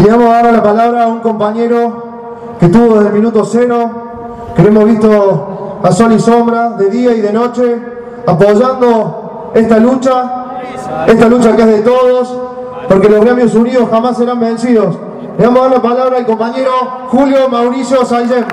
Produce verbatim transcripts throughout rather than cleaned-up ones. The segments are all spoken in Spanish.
Y le vamos a dar la palabra a un compañero que estuvo desde el minuto cero, que lo hemos visto a sol y sombra, de día y de noche, apoyando esta lucha, esta lucha que es de todos, porque los gremios unidos jamás serán vencidos. Le vamos a dar la palabra al compañero Julio Mauricio Sallén.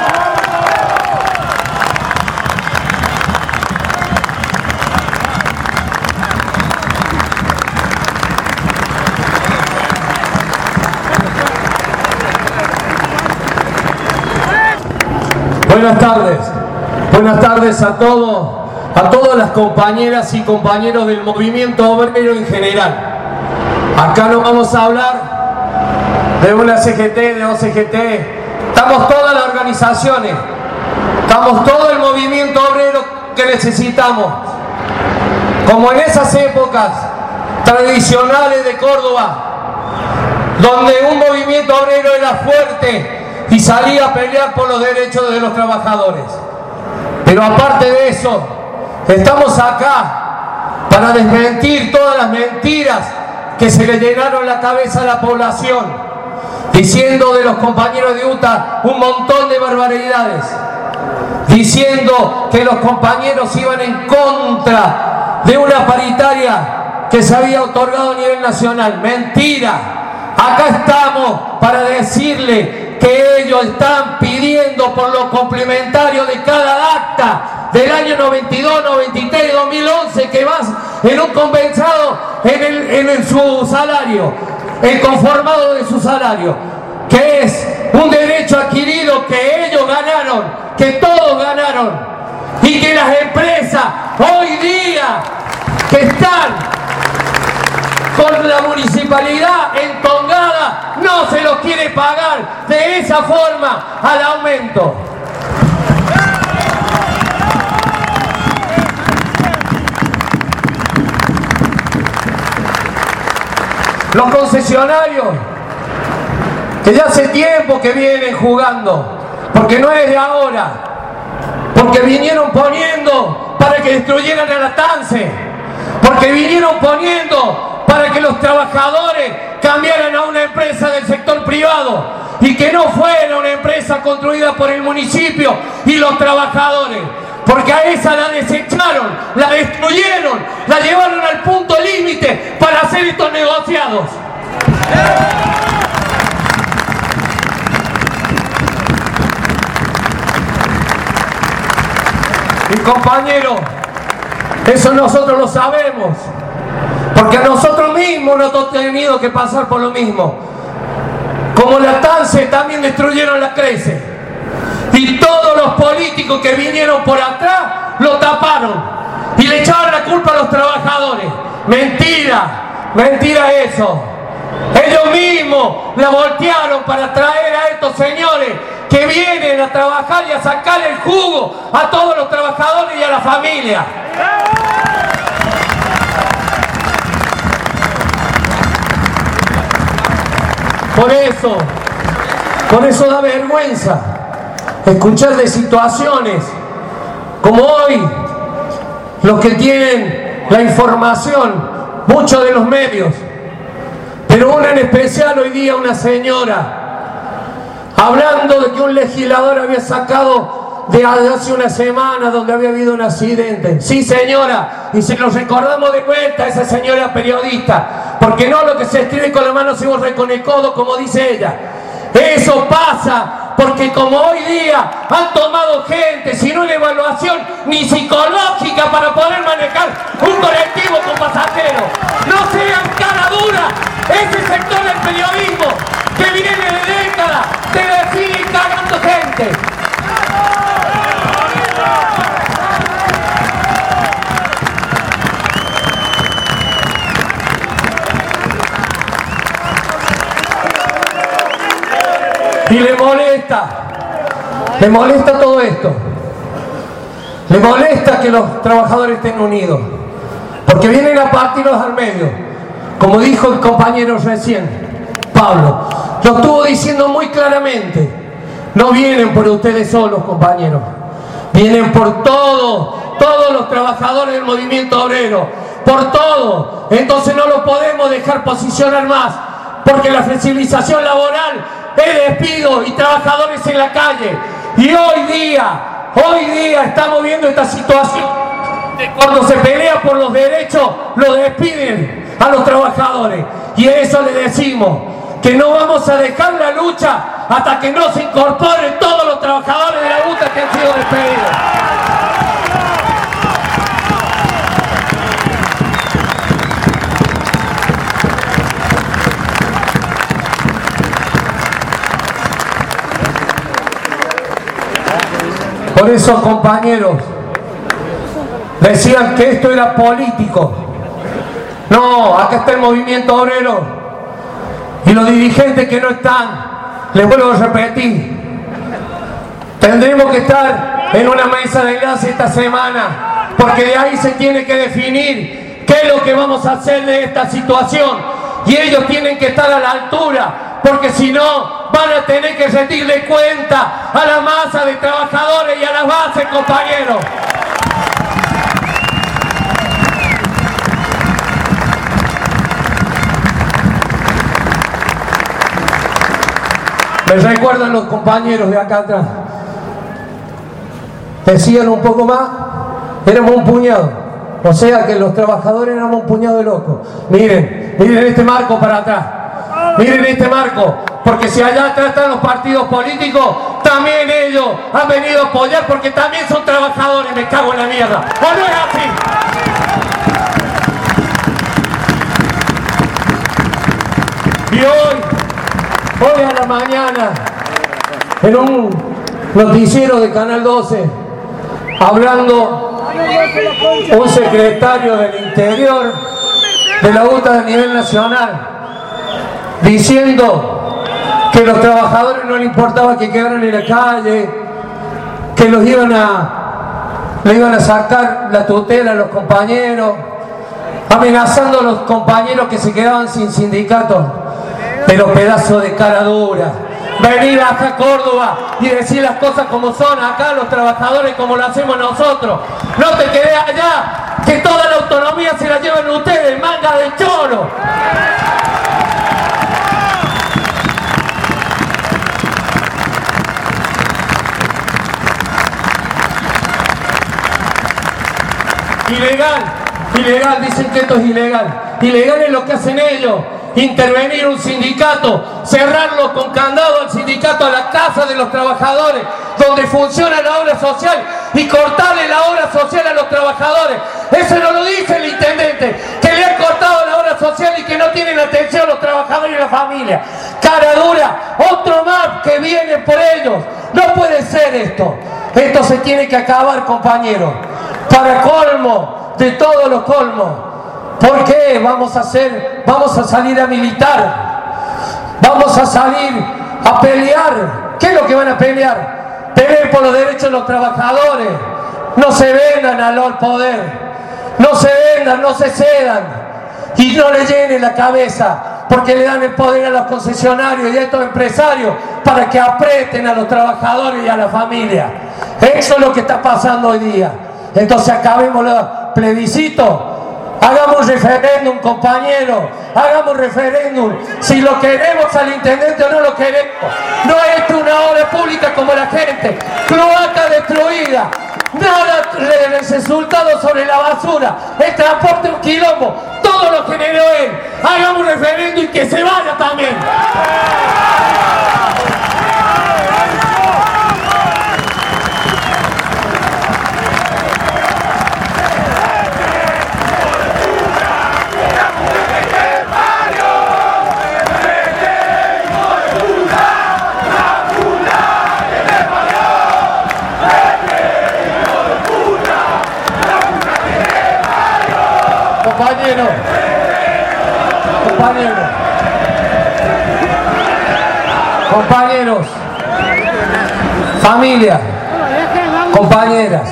Buenas tardes, buenas tardes a todos, a todas las compañeras y compañeros del movimiento obrero en general. Acá no vamos a hablar de una C G T, de O C G T, estamos todas las organizaciones, estamos todo el movimiento obrero que necesitamos. Como en esas épocas tradicionales de Córdoba, donde un movimiento obrero era fuerte y salía a pelear por los derechos de los trabajadores. Pero aparte de eso, estamos acá para desmentir todas las mentiras que se le llenaron la cabeza a la población, diciendo de los compañeros de U T A un montón de barbaridades, diciendo que los compañeros iban en contra de una paritaria que se había otorgado a nivel nacional. Mentira. Acá estamos para decirle que ellos están pidiendo por los complementarios de cada acta del año noventa y dos, noventa y tres, dos mil once, que vas en un compensado en, el, en el, su salario, el conformado de su salario, que es un derecho adquirido que ellos ganaron, que todos ganaron, y que las empresas hoy día que están con la municipalidad entongada no se los quiere pagar de esa forma al aumento. Los concesionarios que ya hace tiempo que vienen jugando, porque no es de ahora, porque vinieron poniendo para que destruyeran a la TANSE, porque vinieron poniendo para que los trabajadores cambiaran a una empresa del sector privado y que no fuera una empresa construida por el municipio y los trabajadores, porque a esa la desecharon, la destruyeron, la llevaron al punto límite para hacer estos negociados. Mi compañero, eso nosotros lo sabemos, porque a nosotros mismos nos hemos tenido que pasar por lo mismo. Como la TANSE también destruyeron la CRECE, y todos los políticos que vinieron por atrás lo taparon y le echaban la culpa a los trabajadores. Mentira, mentira eso. Ellos mismos la voltearon para traer a estos señores que vienen a trabajar y a sacar el jugo a todos los trabajadores y a la familia. Por eso, por eso da vergüenza escuchar de situaciones como hoy, los que tienen la información, muchos de los medios, pero una en especial hoy día, una señora, hablando de que un legislador había sacado de hace una semana donde había habido un accidente. Sí, señora, y se lo recordamos de vuelta a esa señora periodista, porque no lo que se escribe con la mano se borra con el codo, como dice ella. Eso pasa porque como hoy día han tomado gente sin una evaluación ni psicológica para poder manejar un colectivo con pasajeros. No sean cara dura ese sector del periodismo que viene de décadas de decir y cagando gente. Y le molesta, le molesta todo esto, le molesta que los trabajadores estén unidos, porque vienen a partirlos al medio, como dijo el compañero recién, Pablo, lo estuvo diciendo muy claramente, no vienen por ustedes solos, compañeros, vienen por todos, todos los trabajadores del movimiento obrero, por todos. Entonces no lo podemos dejar posicionar más, porque la flexibilización laboral es despido y trabajadores en la calle. Y hoy día, hoy día estamos viendo esta situación de cuando se pelea por los derechos, lo despiden a los trabajadores. Y a eso le decimos que no vamos a dejar la lucha hasta que no se incorporen todos los trabajadores de la UTA que han sido despedidos. Por eso, compañeros, decían que esto era político. No, acá está el movimiento obrero y los dirigentes que no están. Les vuelvo a repetir, tendremos que estar en una mesa de enlace esta semana, porque de ahí se tiene que definir qué es lo que vamos a hacer de esta situación, y ellos tienen que estar a la altura, porque si no van a tener que rendirle cuenta a la masa de trabajadores y a las bases, compañeros. Me recuerdan los compañeros de acá atrás. Decían un poco más, éramos un puñado. O sea que los trabajadores éramos un puñado de locos. Miren, miren este marco para atrás. Miren este marco. Porque si allá atrás están los partidos políticos, también ellos han venido a apoyar porque también son trabajadores. Me cago en la mierda. ¿O no es así? Y hoy, hoy a la mañana, en un noticiero de Canal doce, hablando un secretario del Interior de la UTA a nivel nacional, diciendo que los trabajadores no les importaba que quedaran en la calle, que los iban a, le iban a sacar la tutela a los compañeros, amenazando a los compañeros que se quedaban sin sindicatos. Pero pedazo de cara dura, venir acá a Córdoba y decir las cosas como son acá los trabajadores, como lo hacemos nosotros. No te quedes allá, que toda la autonomía se la llevan ustedes, manga de choro. Ilegal, ilegal, dicen que esto es ilegal. Ilegal es lo que hacen ellos. Intervenir un sindicato, cerrarlo con candado al sindicato, a la casa de los trabajadores, donde funciona la obra social, y cortarle la obra social a los trabajadores. Eso no lo dice el intendente, que le han cortado la obra social y que no tienen atención a los trabajadores y la familia. Cara dura, otro más que viene por ellos. No puede ser esto. Esto se tiene que acabar, compañeros. Para colmo de todos los colmos. ¿Por qué vamos a hacer, vamos a salir a militar? Vamos a salir a pelear. ¿Qué es lo que van a pelear? Pelear por los derechos de los trabajadores. No se vendan al poder. No se vendan, no se cedan. Y no le llenen la cabeza, porque le dan el poder a los concesionarios y a estos empresarios para que aprieten a los trabajadores y a la familia. Eso es lo que está pasando hoy día. Entonces acabemos los plebiscitos. Hagamos un referéndum, compañeros, hagamos un referéndum, si lo queremos al intendente o no lo queremos. No es esto una obra pública como la gente, cloaca destruida, nada de resultado sobre la basura, el transporte un quilombo, todo lo generó él. Hagamos un referéndum y que se vaya también. Compañeros, compañeros, compañeros, familia, compañeras,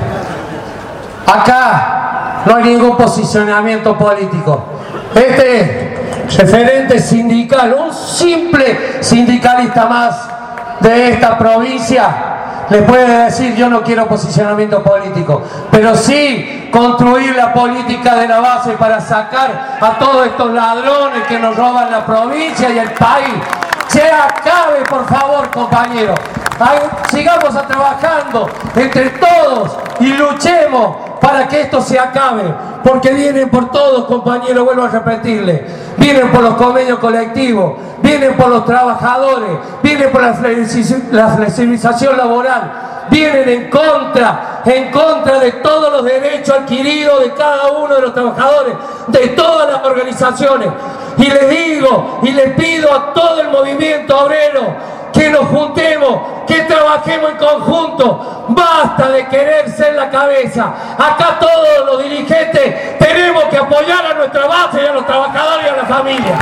acá no hay ningún posicionamiento político. Este referente sindical, un simple sindicalista más de esta provincia, le puede decir yo no quiero posicionamiento político, pero sí construir la política de la base para sacar a todos estos ladrones que nos roban la provincia y el país. Se acabe, por favor, compañeros. Sigamos trabajando entre todos y luchemos para que esto se acabe, porque vienen por todos, compañeros, vuelvo a repetirle, vienen por los convenios colectivos, vienen por los trabajadores, vienen por la flexibilización laboral, vienen en contra, en contra de todos los derechos adquiridos de cada uno de los trabajadores, de todas las organizaciones. Y les digo y les pido a todo el movimiento obrero que nos juntemos, que trabajemos en conjunto. Basta de querer ser la cabeza. Acá todos los dirigentes tenemos que apoyar a nuestra base y a los trabajadores y a la familia.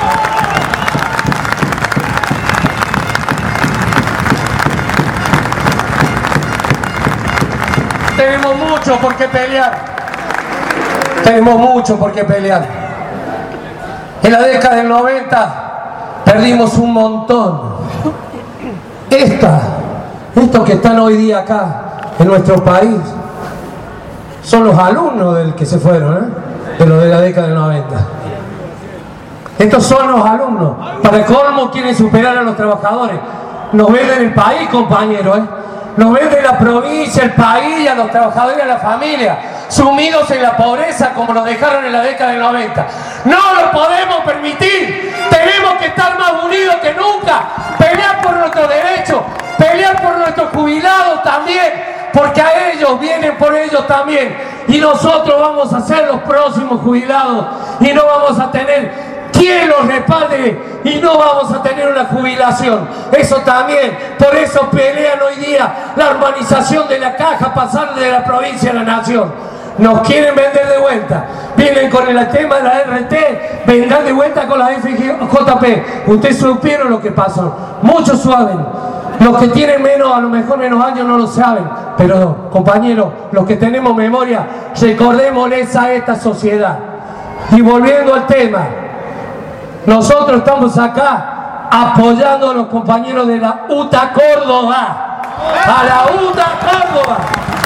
Tenemos mucho por qué pelear. Tenemos mucho por qué pelear. En la década del noventa perdimos un montón. Esta, estos que están hoy día acá en nuestro país son los alumnos del que se fueron, ¿eh? De los de la década del noventa. Estos son los alumnos. Para el colmo quieren superar a los trabajadores. Nos venden el país, compañeros, ¿eh? Nos venden la provincia, el país, a los trabajadores y a la familia, sumidos en la pobreza como nos dejaron en la década del noventa. No lo podemos permitir. Tenemos que estar más unidos que nunca. Pelear por nuestros derechos, pelear por nuestros jubilados también, porque a ellos vienen por ellos también. Y nosotros vamos a ser los próximos jubilados y no vamos a tener quien los respalde y no vamos a tener una jubilación. Eso también, por eso pelean hoy día la urbanización de la caja, pasarle de la provincia a la nación. Nos quieren vender de vuelta. Vienen con el tema de la R T, vendrán de vuelta con la F J P. Ustedes supieron lo que pasó. Muchos saben. Los que tienen menos, a lo mejor menos años no lo saben. Pero, compañeros, los que tenemos memoria, recordémosles a esta sociedad. Y volviendo al tema, nosotros estamos acá apoyando a los compañeros de la U T A Córdoba. A la U T A Córdoba.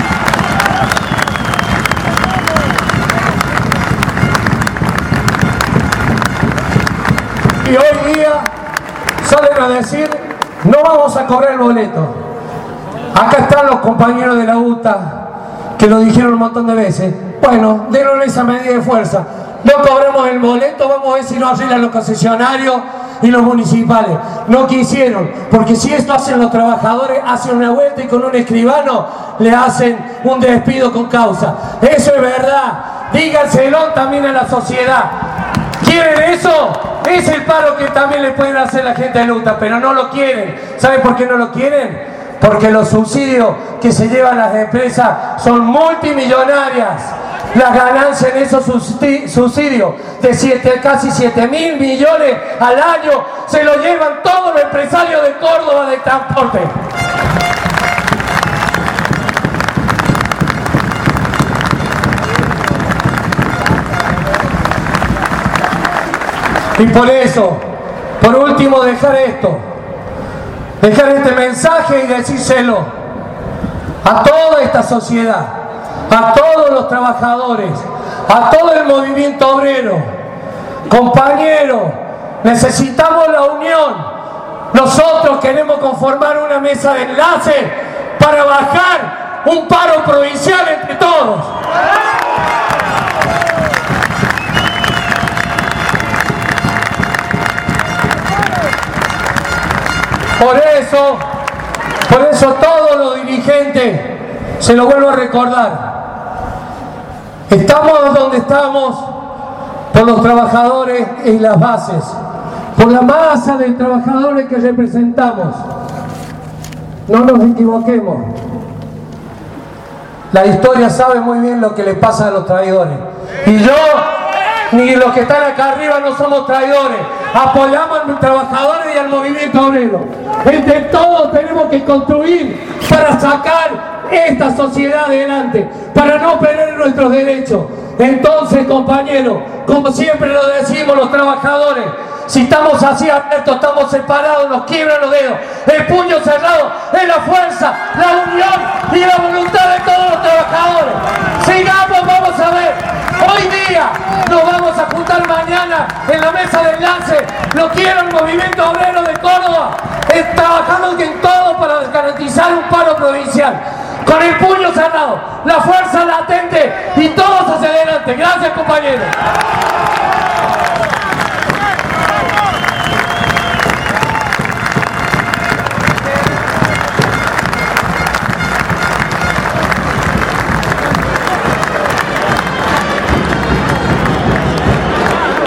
Y hoy día salen a decir, no vamos a cobrar el boleto. Acá están los compañeros de la U T A que lo dijeron un montón de veces. Bueno, denos esa medida de fuerza. No cobremos el boleto, vamos a ver si nos arreglan los concesionarios y los municipales. No quisieron, porque si esto hacen los trabajadores, hacen una vuelta y con un escribano le hacen un despido con causa. Eso es verdad. Díganselo también a la sociedad. ¿Quieren eso? Es el paro que también le pueden hacer la gente de U T A, pero no lo quieren. ¿Saben por qué no lo quieren? Porque los subsidios que se llevan las empresas son multimillonarias. Las ganancias en esos subsidios de siete, casi siete mil millones al año se lo llevan todos los empresarios de Córdoba de transporte. Y por eso, por último, dejar esto, dejar este mensaje y decírselo a toda esta sociedad, a todos los trabajadores, a todo el movimiento obrero. Compañeros, necesitamos la unión. Nosotros queremos conformar una mesa de enlace para bajar un paro provincial entre todos. Por eso, por eso todos los dirigentes, se lo vuelvo a recordar, estamos donde estamos por los trabajadores y las bases, por la masa de trabajadores que representamos. No nos equivoquemos. La historia sabe muy bien lo que le pasa a los traidores. Y yo, ni los que están acá arriba, no somos traidores. Apoyamos a los trabajadores y al movimiento obrero. Entre todos tenemos que construir para sacar esta sociedad adelante, para no perder nuestros derechos. Entonces, compañeros, como siempre lo decimos los trabajadores, Si estamos así abiertos, estamos separados, nos quiebran los dedos. El puño cerrado es la fuerza, la unión y la voluntad de todos los trabajadores. Sigamos, vamos a ver. Hoy día nos vamos a juntar mañana en la mesa de enlace. Lo quiero el movimiento obrero de Córdoba. Es trabajando en todo para garantizar un paro provincial. Con el puño cerrado, la fuerza latente y todos hacia adelante. Gracias, compañeros.